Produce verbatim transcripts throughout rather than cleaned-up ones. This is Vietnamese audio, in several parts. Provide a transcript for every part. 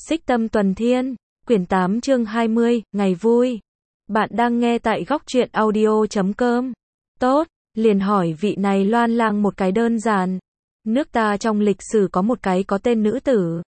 Xích Tâm Tuần Thiên, quyển tám chương hai mươi, ngày vui. Bạn đang nghe tại góc truyện audio chấm com. Tốt, liền hỏi vị này Loan Lang một cái đơn giản. Nước ta trong lịch sử có một cái có tên nữ tử,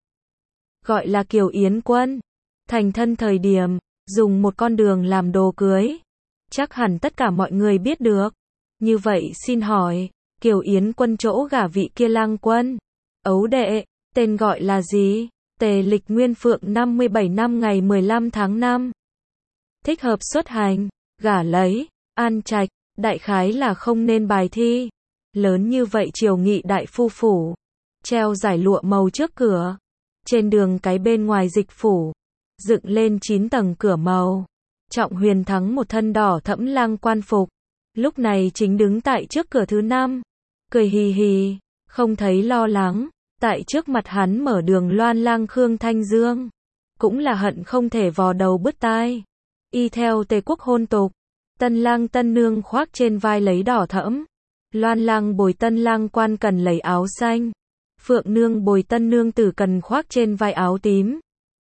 gọi là Kiều Yến Quân. Thành thân thời điểm, dùng một con đường làm đồ cưới. Chắc hẳn tất cả mọi người biết được. Như vậy xin hỏi, Kiều Yến Quân chỗ gả vị kia Lang Quân, ấu đệ, tên gọi là gì? Tề lịch nguyên phượng năm mươi bảy năm ngày mười lăm tháng năm. Thích hợp xuất hành, gả lấy, an trạch, đại khái là không nên bài thi. Lớn như vậy triều nghị đại phu phủ, treo giải lụa màu trước cửa. Trên đường cái bên ngoài dịch phủ, dựng lên chín tầng cửa màu. Trọng Huyền Thắng một thân đỏ thẫm lang quan phục, lúc này chính đứng tại trước cửa thứ năm, cười hì hì, không thấy lo lắng. Tại trước mặt hắn mở đường Loan Lang Khương Thanh Dương, cũng là hận không thể vò đầu bứt tai. Y theo Tề quốc hôn tục, tân lang tân nương khoác trên vai lấy đỏ thẫm, Loan Lang bồi tân lang quan cần lấy áo xanh, phượng nương bồi tân nương tử cần khoác trên vai áo tím.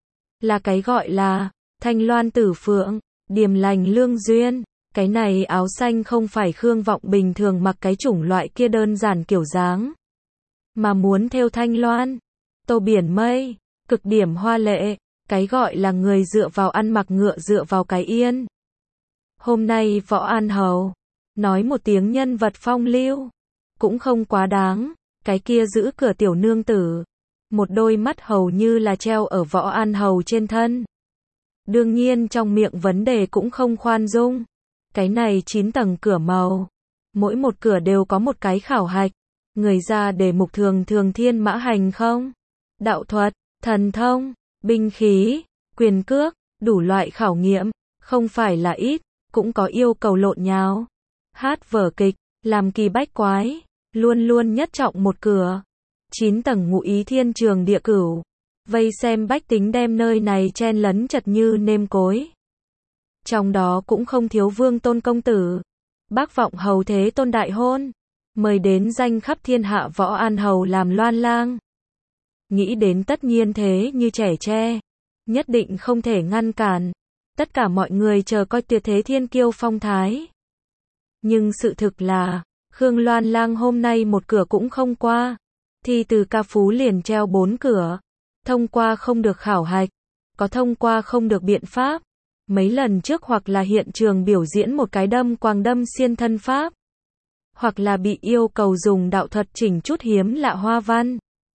Là cái gọi là thanh loan tử phượng, điềm lành lương duyên. Cái này áo xanh không phải Khương Vọng bình thường mặc cái chủng loại kia đơn giản kiểu dáng, mà muốn thêu thanh loan, tô biển mây, cực điểm hoa lệ. Cái gọi là người dựa vào ăn mặc ngựa dựa vào cái yên. Hôm nay Võ An Hầu nói một tiếng nhân vật phong lưu, cũng không quá đáng. Cái kia giữ cửa tiểu nương tử, một đôi mắt hầu như là treo ở Võ An Hầu trên thân. Đương nhiên trong miệng vấn đề cũng không khoan dung. Cái này chín tầng cửa màu, mỗi một cửa đều có một cái khảo hạch. Người ra đề mục thường thường thiên mã hành không, đạo thuật, thần thông, binh khí, quyền cước, đủ loại khảo nghiệm, không phải là ít, cũng có yêu cầu lộn nhào. Hát vở kịch, làm kỳ bách quái, luôn luôn nhất trọng một cửa. Chín tầng ngụ ý thiên trường địa cửu, vây xem bách tính đem nơi này chen lấn chật như nêm cối. Trong đó cũng không thiếu Vương Tôn công tử, Bác Vọng hầu thế tôn đại hôn, mời đến danh khắp thiên hạ Võ An Hầu làm Loan Lang. Nghĩ đến tất nhiên thế như trẻ tre, nhất định không thể ngăn cản. Tất cả mọi người chờ coi tuyệt thế thiên kiêu phong thái. Nhưng sự thực là, Khương Loan Lang hôm nay một cửa cũng không qua. Thi từ ca phú liền treo bốn cửa. Thông qua không được khảo hạch, có thông qua không được biện pháp. Mấy lần trước hoặc là hiện trường biểu diễn một cái đâm quàng đâm xiên thân pháp, hoặc là bị yêu cầu dùng đạo thuật chỉnh chút hiếm lạ hoa văn.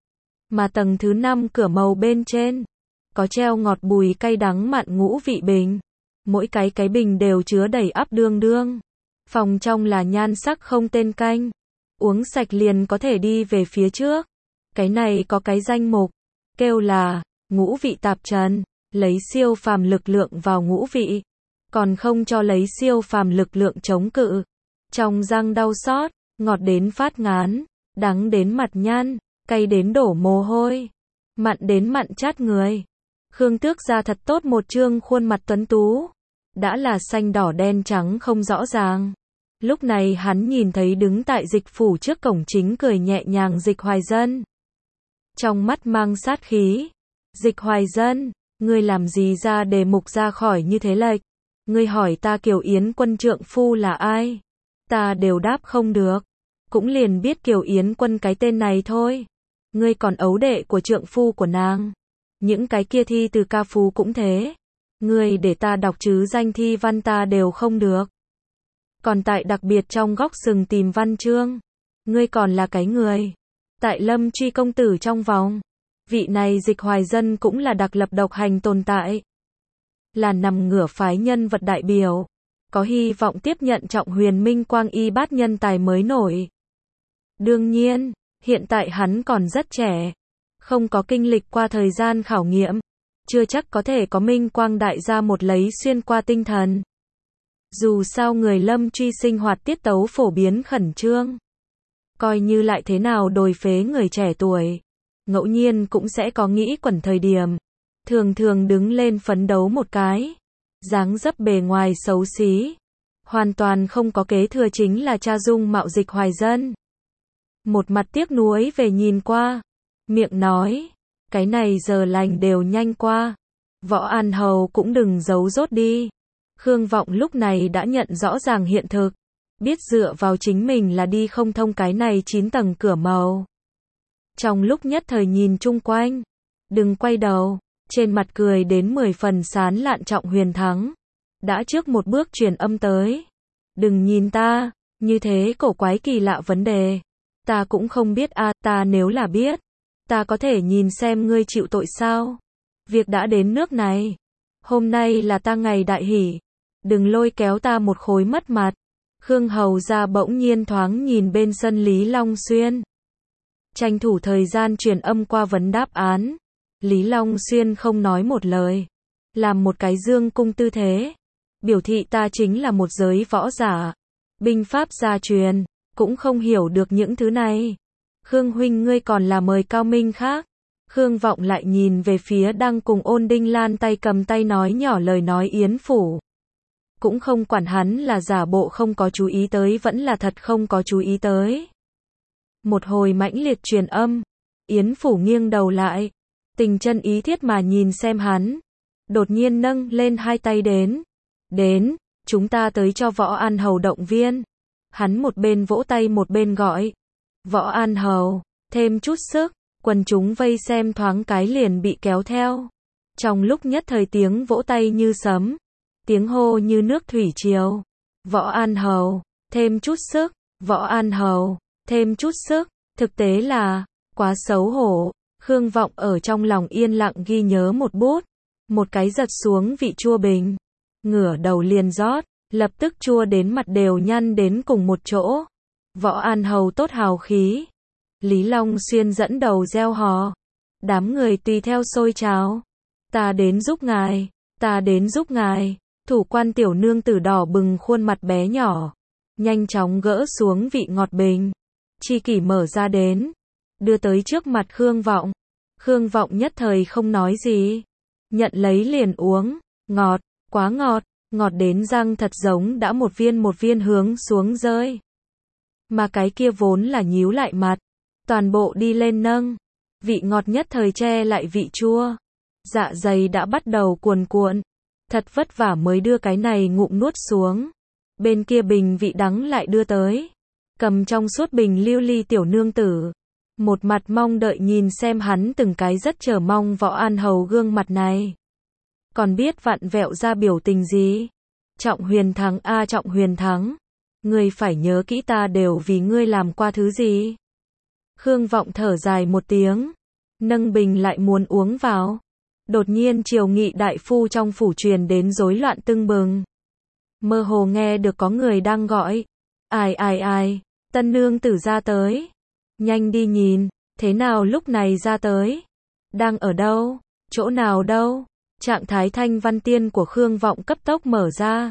Mà tầng thứ năm cửa màu bên trên, có treo ngọt bùi cay đắng mặn ngũ vị bình. Mỗi cái cái bình đều chứa đầy ắp đương đương. Phòng trong là nhan sắc không tên canh. Uống sạch liền có thể đi về phía trước. Cái này có cái danh mục, kêu là ngũ vị tạp trần, lấy siêu phàm lực lượng vào ngũ vị. Còn không cho lấy siêu phàm lực lượng chống cự. Trong răng đau xót, ngọt đến phát ngán, đắng đến mặt nhăn, cay đến đổ mồ hôi, mặn đến mặn chát người. Khương Tước ra thật tốt một trương khuôn mặt tuấn tú, đã là xanh đỏ đen trắng không rõ ràng. Lúc này hắn nhìn thấy đứng tại dịch phủ trước cổng chính cười nhẹ nhàng Dịch Hoài Dân, trong mắt mang sát khí. Dịch Hoài Dân, ngươi làm gì ra đề mục ra khỏi như thế lệch? Ngươi hỏi ta Kiều Yến Quân trượng phu là ai? Ta đều đáp không được. Cũng liền biết Kiều Yến Quân cái tên này thôi. Ngươi còn ấu đệ của trượng phu của nàng. Những cái kia thi từ ca phú cũng thế. Ngươi để ta đọc chứ danh thi văn ta đều không được. Còn tại đặc biệt trong góc sừng tìm văn chương. Ngươi còn là cái người. Tại Lâm Truy công tử trong vòng. Vị này Dịch Hoài Dân cũng là đặc lập độc hành tồn tại. Là nằm ngửa phái nhân vật đại biểu. Có hy vọng tiếp nhận Trọng Huyền Minh Quang y bát nhân tài mới nổi. Đương nhiên, hiện tại hắn còn rất trẻ, không có kinh lịch qua thời gian khảo nghiệm, chưa chắc có thể có Minh Quang đại gia một lấy xuyên qua tinh thần. Dù sao người Lâm Truy sinh hoạt tiết tấu phổ biến khẩn trương, coi như lại thế nào đồi phế người trẻ tuổi, ngẫu nhiên cũng sẽ có nghĩ quẩn thời điểm, thường thường đứng lên phấn đấu một cái. Dáng dấp bề ngoài xấu xí, hoàn toàn không có kế thừa chính là cha dung mạo Dịch Hoài Dân. Một mặt tiếc nuối về nhìn qua, miệng nói, Cái này giờ lành đều nhanh qua. Võ An Hầu cũng đừng giấu dốt đi. Khương Vọng lúc này đã nhận rõ ràng hiện thực. Biết dựa vào chính mình là đi không thông cái này chín tầng cửa màu. Trong lúc nhất thời nhìn chung quanh. Đừng quay đầu. Trên mặt cười đến mười phần sán lạn Trọng Huyền Thắng. Đã trước một bước truyền âm tới. Đừng nhìn ta. Như thế cổ quái kỳ lạ vấn đề. Ta cũng không biết a, à, ta nếu là biết. Ta có thể nhìn xem ngươi chịu tội sao? Việc đã đến nước này. Hôm nay là ta ngày đại hỷ. Đừng lôi kéo ta một khối mất mặt. Khương Hầu ra bỗng nhiên thoáng nhìn bên sân Lý Long Xuyên. Tranh thủ thời gian truyền âm qua vấn đáp án. Lý Long Xuyên không nói một lời. Làm một cái dương cung tư thế. Biểu thị ta chính là một giới võ giả. Binh pháp gia truyền. Cũng không hiểu được những thứ này. Khương huynh ngươi còn là mời cao minh khác. Khương Vọng lại nhìn về phía đang cùng Ôn Đinh Lan tay cầm tay nói nhỏ lời nói Yến Phủ. Cũng không quản hắn là giả bộ không có chú ý tới vẫn là thật không có chú ý tới. Một hồi mãnh liệt truyền âm. Yến Phủ nghiêng đầu lại. Tình chân ý thiết mà nhìn xem hắn. Đột nhiên nâng lên hai tay đến. Đến, chúng ta tới cho Võ An Hầu động viên. Hắn một bên vỗ tay một bên gọi. Võ An Hầu, thêm chút sức. Quần chúng vây xem thoáng cái liền bị kéo theo. Trong lúc nhất thời tiếng vỗ tay như sấm. Tiếng hô như nước thủy triều. Võ An Hầu, thêm chút sức. Võ An Hầu, thêm chút sức. Thực tế là, quá xấu hổ. Khương Vọng ở trong lòng yên lặng ghi nhớ một bút. Một cái giật xuống vị chua bình. Ngửa đầu liền rót. Lập tức chua đến mặt đều nhăn đến cùng một chỗ. Võ An Hầu tốt hào khí. Lý Long Xuyên dẫn đầu reo hò. Đám người tùy theo xôi trào. Ta đến giúp ngài. Ta đến giúp ngài. Thủ quan tiểu nương tử đỏ bừng khuôn mặt bé nhỏ. Nhanh chóng gỡ xuống vị ngọt bình. Chi kỷ mở ra đến. Đưa tới trước mặt Khương Vọng. Khương Vọng nhất thời không nói gì. Nhận lấy liền uống. Ngọt, quá ngọt. Ngọt đến răng thật giống đã một viên một viên hướng xuống rơi. Mà cái kia vốn là nhíu lại mặt. Toàn bộ đi lên nâng. Vị ngọt nhất thời che lại vị chua. Dạ dày đã bắt đầu cuồn cuộn. Thật vất vả mới đưa cái này ngụm nuốt xuống. Bên kia bình vị đắng lại đưa tới. Cầm trong suốt bình lưu ly tiểu nương tử. Một mặt mong đợi nhìn xem hắn từng cái rất chờ mong Võ An Hầu gương mặt này. Còn biết vặn vẹo ra biểu tình gì? Trọng Huyền Thắng a à, Trọng Huyền Thắng. Ngươi phải nhớ kỹ ta đều vì ngươi làm qua thứ gì? Khương Vọng thở dài một tiếng. Nâng bình lại muốn uống vào. Đột nhiên Triều Nghị đại phu trong phủ truyền đến rối loạn tưng bừng. Mơ hồ nghe được có người đang gọi. Ai ai ai, tân nương tử ra tới. Nhanh đi nhìn, thế nào lúc này ra tới? Đang ở đâu? Chỗ nào đâu? Trạng thái thanh văn tiên của Khương Vọng cấp tốc mở ra.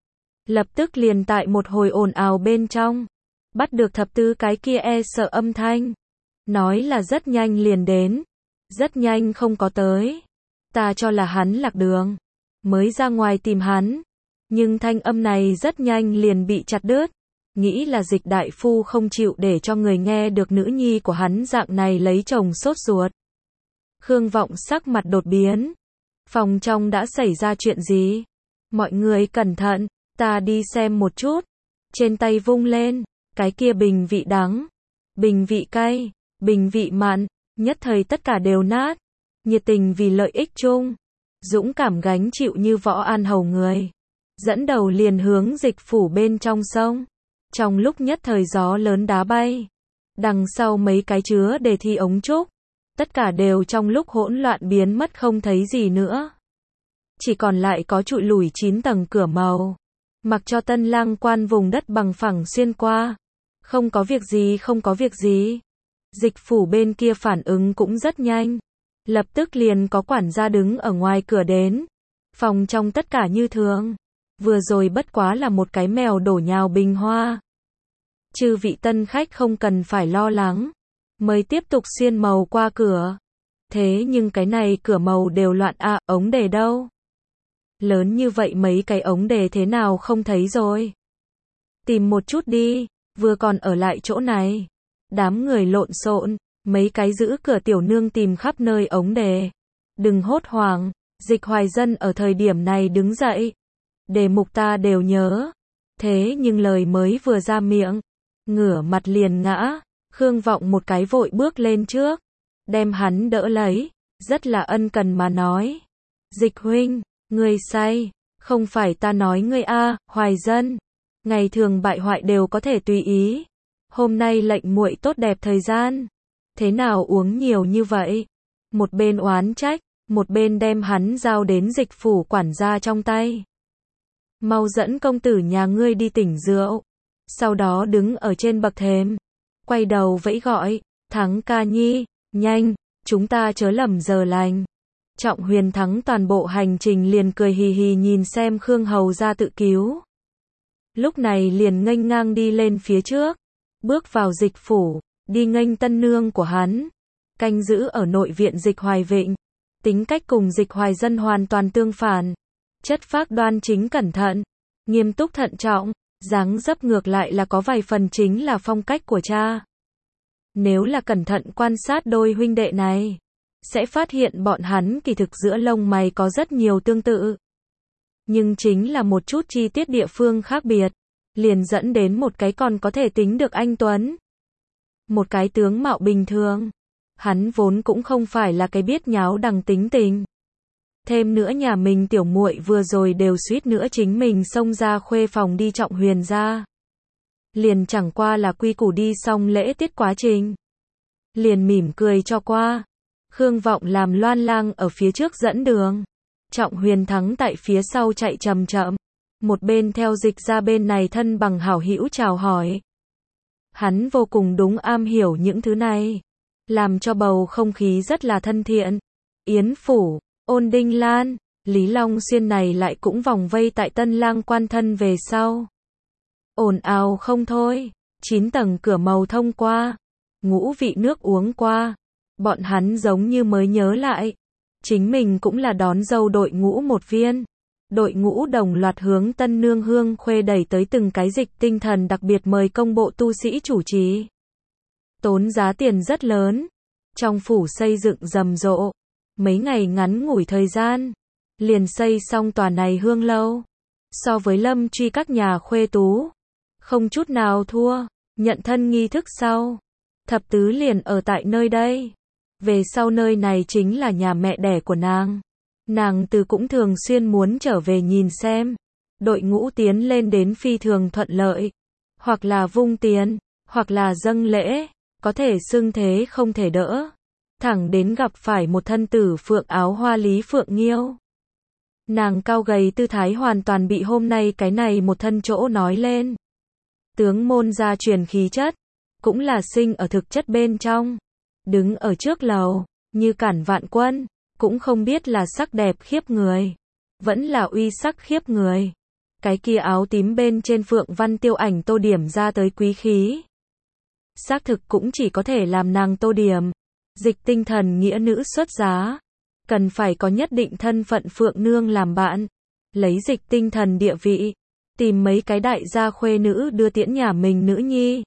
Lập tức liền tại một hồi ồn ào bên trong. Bắt được thập tứ cái kia e sợ âm thanh. Nói là rất nhanh liền đến. Rất nhanh không có tới. Ta cho là hắn lạc đường. Mới ra ngoài tìm hắn. Nhưng thanh âm này rất nhanh liền bị chặt đứt. Nghĩ là Dịch đại phu không chịu để cho người nghe được nữ nhi của hắn dạng này lấy chồng sốt ruột. Khương Vọng sắc mặt đột biến. Phòng trong đã xảy ra chuyện gì? Mọi người cẩn thận, ta đi xem một chút. Trên tay vung lên, cái kia bình vị đắng, bình vị cay, bình vị mặn, nhất thời tất cả đều nát. Nhiệt tình vì lợi ích chung, dũng cảm gánh chịu như Võ An Hầu người. Dẫn đầu liền hướng Dịch phủ bên trong sông. Trong lúc nhất thời gió lớn đá bay. Đằng sau mấy cái chứa đề thi ống trúc. Tất cả đều trong lúc hỗn loạn biến mất không thấy gì nữa. Chỉ còn lại có trụi lủi chín tầng cửa màu. Mặc cho Tân Lang Quan vùng đất bằng phẳng xuyên qua. Không có việc gì không có việc gì. Dịch phủ bên kia phản ứng cũng rất nhanh. Lập tức liền có quản gia đứng ở ngoài cửa đến. Phòng trong tất cả như thường. Vừa rồi bất quá là một cái mèo đổ nhào bình hoa. Chư vị tân khách không cần phải lo lắng. Mới tiếp tục xuyên màu qua cửa. Thế nhưng cái này cửa màu đều loạn à, ống đề đâu? Lớn như vậy mấy cái ống đề thế nào không thấy rồi? Tìm một chút đi, vừa còn ở lại chỗ này. Đám người lộn xộn, Mấy cái giữ cửa tiểu nương tìm khắp nơi ống đề. Đừng hốt hoảng, Dịch Hoài Dân ở thời điểm này đứng dậy. Đề mục ta đều nhớ. Thế nhưng lời mới vừa ra miệng, ngửa mặt liền ngã. Khương Vọng một cái vội bước lên trước, đem hắn đỡ lấy, rất là ân cần mà nói. Dịch huynh, ngươi say, không phải ta nói ngươi a, Hoài Dân. Ngày thường bại hoại đều có thể tùy ý. Hôm nay lệnh muội tốt đẹp thời gian. Thế nào uống nhiều như vậy? Một bên oán trách, một bên đem hắn giao đến dịch phủ quản gia trong tay. Mau dẫn công tử nhà ngươi đi tỉnh rượu. Sau đó đứng ở trên bậc thềm, quay đầu vẫy gọi, Thắng ca nhi, nhanh, chúng ta chớ lầm giờ lành. Trọng Huyền Thắng toàn bộ hành trình liền cười hì hì nhìn xem Khương Hầu ra tự cứu. Lúc này liền nghênh ngang đi lên phía trước, bước vào dịch phủ, đi nghênh tân nương của hắn, canh giữ ở nội viện Dịch Hoài Vịnh. Tính cách cùng Dịch Hoài Dân hoàn toàn tương phản, chất phác đoan chính cẩn thận, nghiêm túc thận trọng, dáng dấp ngược lại là có vài phần chính là phong cách của cha. Nếu là cẩn thận quan sát đôi huynh đệ này, sẽ phát hiện bọn hắn kỳ thực giữa lông mày có rất nhiều tương tự. Nhưng chính là một chút chi tiết địa phương khác biệt, liền dẫn đến một cái còn có thể tính được anh tuấn. Một cái tướng mạo bình thường. Hắn vốn cũng không phải là cái biết nháo đằng tính tình. Thêm nữa nhà mình tiểu muội vừa rồi đều suýt nữa chính mình xông ra khuê phòng đi Trọng Huyền ra. Liền chẳng qua là quy củ đi xong lễ tiết quá trình. Liền mỉm cười cho qua. Khương Vọng làm loan lang ở phía trước dẫn đường. Trọng Huyền Thắng tại phía sau chạy chậm chậm. Một bên theo dịch ra bên này thân bằng hảo hữu chào hỏi. Hắn vô cùng đúng am hiểu những thứ này. Làm cho bầu không khí rất là thân thiện. Yến Phủ, Ôn Đinh Lan, Lý Long Xuyên này lại cũng vòng vây tại tân lang quan thân về sau. Ồn ào không thôi, chín tầng cửa màu thông qua, ngũ vị nước uống qua. Bọn hắn giống như mới nhớ lại. Chính mình cũng là đón dâu đội ngũ một viên. Đội ngũ đồng loạt hướng tân nương hương khuê đẩy tới từng cái dịch tinh thần đặc biệt mời công bộ tu sĩ chủ trì. Tốn giá tiền rất lớn. Trong phủ xây dựng rầm rộ. Mấy ngày ngắn ngủi thời gian. Liền xây xong tòa này hương lâu. So với Lâm Truy các nhà khuê tú. Không chút nào thua. Nhận thân nghi thức sau. Thập tứ liền ở tại nơi đây. Về sau nơi này chính là nhà mẹ đẻ của nàng. Nàng từ cũng thường xuyên muốn trở về nhìn xem. Đội ngũ tiến lên đến phi thường thuận lợi. Hoặc là vung tiền. Hoặc là dâng lễ. Có thể xưng thế không thể đỡ. Thẳng đến gặp phải một thân tử phượng áo hoa Lý Phượng Nghiêu. Nàng cao gầy tư thái hoàn toàn bị hôm nay cái này một thân chỗ nói lên. Tướng môn gia truyền khí chất. Cũng là sinh ở thực chất bên trong. Đứng ở trước lầu, như cản vạn quân. Cũng không biết là sắc đẹp khiếp người. Vẫn là uy sắc khiếp người. Cái kia áo tím bên trên phượng văn tiêu ảnh tô điểm ra tới quý khí. Xác thực cũng chỉ có thể làm nàng tô điểm. Dịch tinh thần nghĩa nữ xuất giá. Cần phải có nhất định thân phận phượng nương làm bạn. Lấy dịch tinh thần địa vị. Tìm mấy cái đại gia khuê nữ đưa tiễn nhà mình nữ nhi.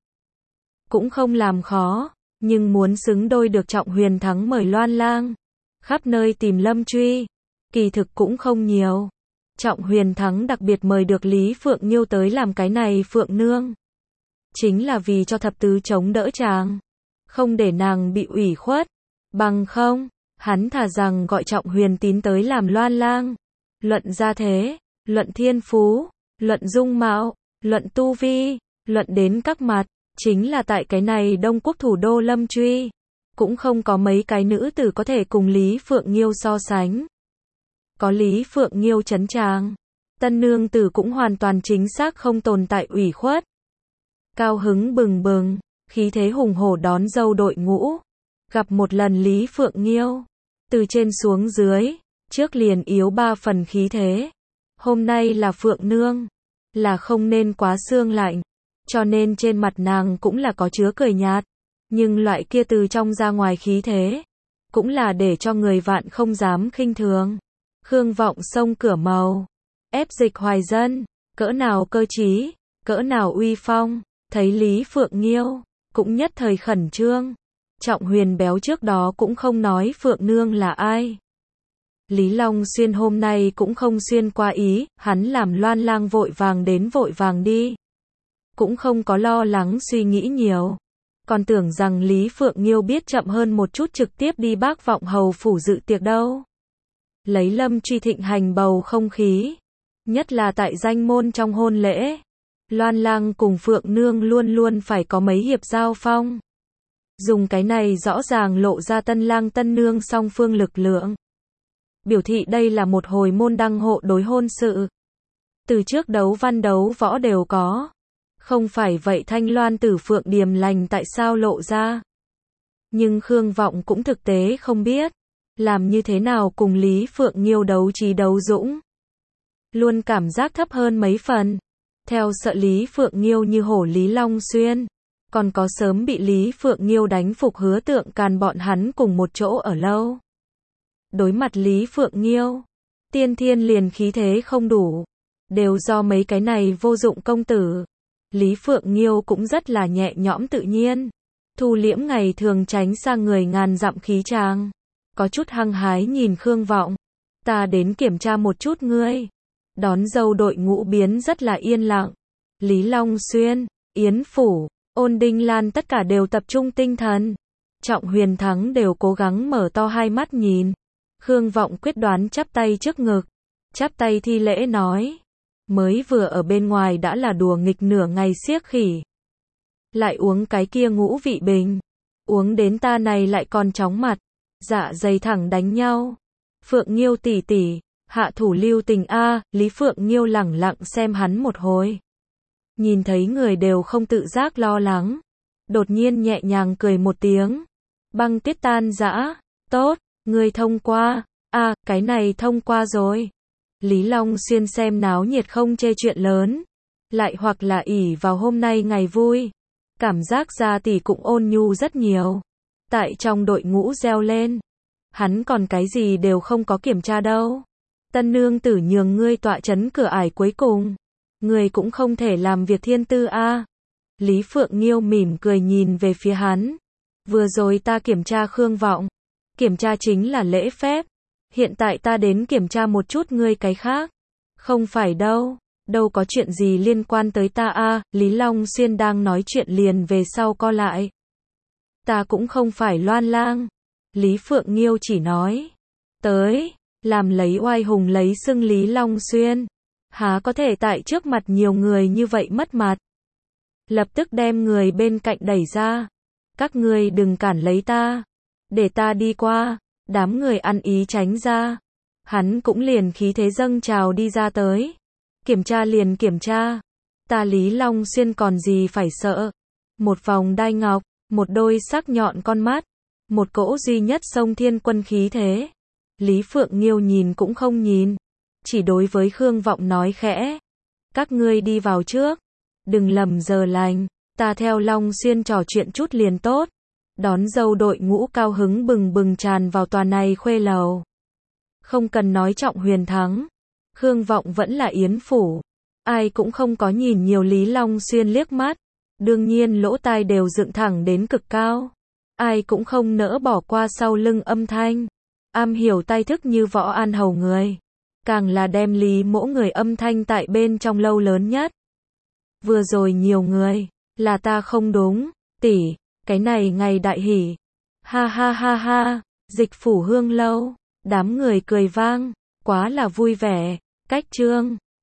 Cũng không làm khó. Nhưng muốn xứng đôi được Trọng Huyền Thắng mời loan lang. Khắp nơi tìm Lâm Truy. Kỳ thực cũng không nhiều. Trọng Huyền Thắng đặc biệt mời được Lý Phượng Nghiêu tới làm cái này phượng nương. Chính là vì cho thập tứ chống đỡ chàng. Không để nàng bị ủy khuất. Bằng không, hắn thà rằng gọi Trọng Huyền Tín tới làm loan lang. Luận gia thế, luận thiên phú, luận dung mạo, luận tu vi, luận đến các mặt. Chính là tại cái này Đông Quốc thủ đô Lâm Truy. Cũng không có mấy cái nữ tử có thể cùng Lý Phượng Nghiêu so sánh. Có Lý Phượng Nghiêu chấn tràng. Tân nương tử cũng hoàn toàn chính xác không tồn tại ủy khuất. Cao hứng bừng bừng, khí thế hùng hổ đón dâu đội ngũ. Gặp một lần Lý Phượng Nghiêu. Từ trên xuống dưới, trước liền yếu ba phần khí thế. Hôm nay là Phượng Nương. Là không nên quá sương lạnh. Cho nên trên mặt nàng cũng là có chứa cười nhạt. Nhưng loại kia từ trong ra ngoài khí thế. Cũng là để cho người vạn không dám khinh thường. Khương Vọng xông cửa màu. Ép Dịch Hoài Dân. Cỡ nào cơ trí. Cỡ nào uy phong. Thấy Lý Phượng Nghiêu. Cũng nhất thời khẩn trương. Trọng Huyền béo trước đó cũng không nói Phượng Nương là ai. Lý Long Xuyên hôm nay cũng không xuyên qua ý, hắn làm Loan Lang vội vàng đến vội vàng đi. Cũng không có lo lắng suy nghĩ nhiều. Còn tưởng rằng Lý Phượng Nghiêu biết chậm hơn một chút trực tiếp đi Bác Vọng Hầu phủ dự tiệc đâu. Lấy Lâm Truy thịnh hành bầu không khí. Nhất là tại danh môn trong hôn lễ. Loan Lang cùng Phượng Nương luôn luôn phải có mấy hiệp giao phong. Dùng cái này rõ ràng lộ ra tân lang tân nương song phương lực lượng. Biểu thị đây là một hồi môn đăng hộ đối hôn sự. Từ trước đấu văn đấu võ đều có. Không phải vậy Thanh Loan Tử Phượng Điềm lành tại sao lộ ra. Nhưng Khương Vọng cũng thực tế không biết. Làm như thế nào cùng Lý Phượng Nghiêu đấu trí đấu dũng. Luôn cảm giác thấp hơn mấy phần. Theo sợ Lý Phượng Nghiêu như hổ Lý Long Xuyên. Còn có sớm bị Lý Phượng Nghiêu đánh phục hứa tượng càn bọn hắn cùng một chỗ ở lâu. Đối mặt Lý Phượng Nghiêu. Tiên thiên liền khí thế không đủ. Đều do mấy cái này vô dụng công tử. Lý Phượng Nghiêu cũng rất là nhẹ nhõm tự nhiên. Thu liễm ngày thường tránh xa người ngàn dặm khí tràng. Có chút hăng hái nhìn Khương Vọng. Ta đến kiểm tra một chút ngươi. Đón dâu đội ngũ biến rất là yên lặng. Lý Long Xuyên, Yến Phủ, Ôn Đinh Lan tất cả đều tập trung tinh thần. Trọng Huyền Thắng đều cố gắng mở to hai mắt nhìn. Khương Vọng quyết đoán chắp tay trước ngực. Chắp tay thi lễ nói. Mới vừa ở bên ngoài đã là đùa nghịch nửa ngày xiếc khỉ. Lại uống cái kia ngũ vị bình. Uống đến ta này lại còn chóng mặt. Dạ dày thẳng đánh nhau. Phượng Nghiêu tỷ tỷ, hạ thủ lưu tình a. Lý Phượng Nghiêu lẳng lặng xem hắn một hồi. Nhìn thấy người đều không tự giác lo lắng. Đột nhiên nhẹ nhàng cười một tiếng. Băng tiết tan dã. Tốt, người thông qua. A, cái này thông qua rồi. Lý Long Xuyên xem náo nhiệt không chê chuyện lớn. Lại hoặc là ỷ vào hôm nay ngày vui. Cảm giác gia tỷ cũng ôn nhu rất nhiều. Tại trong đội ngũ reo lên. Hắn còn cái gì đều không có kiểm tra đâu. Tân nương tử nhường ngươi tọa chấn cửa ải cuối cùng. Ngươi cũng không thể làm việc thiên tư a. Lý Phượng Nghiêu mỉm cười nhìn về phía hắn. Vừa rồi ta kiểm tra Khương Vọng. Kiểm tra chính là lễ phép. Hiện tại ta đến kiểm tra một chút ngươi cái khác. Không phải đâu. Đâu có chuyện gì liên quan tới ta a. Lý Long Xuyên đang nói chuyện liền về sau co lại. Ta cũng không phải Loan Lang. Lý Phượng Nghiêu chỉ nói. Tới. Làm lấy oai hùng lấy xưng Lý Long Xuyên. Há có thể tại trước mặt nhiều người như vậy mất mặt. Lập tức đem người bên cạnh đẩy ra. Các ngươi đừng cản lấy ta. Để ta đi qua. Đám người ăn ý tránh ra. Hắn cũng liền khí thế dâng trào đi ra tới. Kiểm tra liền kiểm tra. Ta Lý Long Xuyên còn gì phải sợ. Một vòng đai ngọc. Một đôi sắc nhọn con mắt. Một cỗ duy nhất sông thiên quân khí thế. Lý Phượng Nghiêu nhìn cũng không nhìn. Chỉ đối với Khương Vọng nói khẽ. Các ngươi đi vào trước. Đừng lầm giờ lành. Ta theo Long Xuyên trò chuyện chút liền tốt. Đón dâu đội ngũ cao hứng bừng bừng tràn vào tòa này khuê lầu. Không cần nói Trọng Huyền Thắng. Khương Vọng vẫn là Yến Phủ. Ai cũng không có nhìn nhiều Lý Long Xuyên liếc mắt. Đương nhiên lỗ tai đều dựng thẳng đến cực cao. Ai cũng không nỡ bỏ qua sau lưng âm thanh. Am hiểu tai thức như Võ An Hầu người. Càng là đem Lý mỗ người âm thanh tại bên trong lâu lớn nhất. Vừa rồi nhiều người. Là ta không đúng. Tỷ. Cái này ngày đại hỷ. Ha ha ha ha. Dịch phủ hương lâu. Đám người cười vang. Quá là vui vẻ. Cách chương.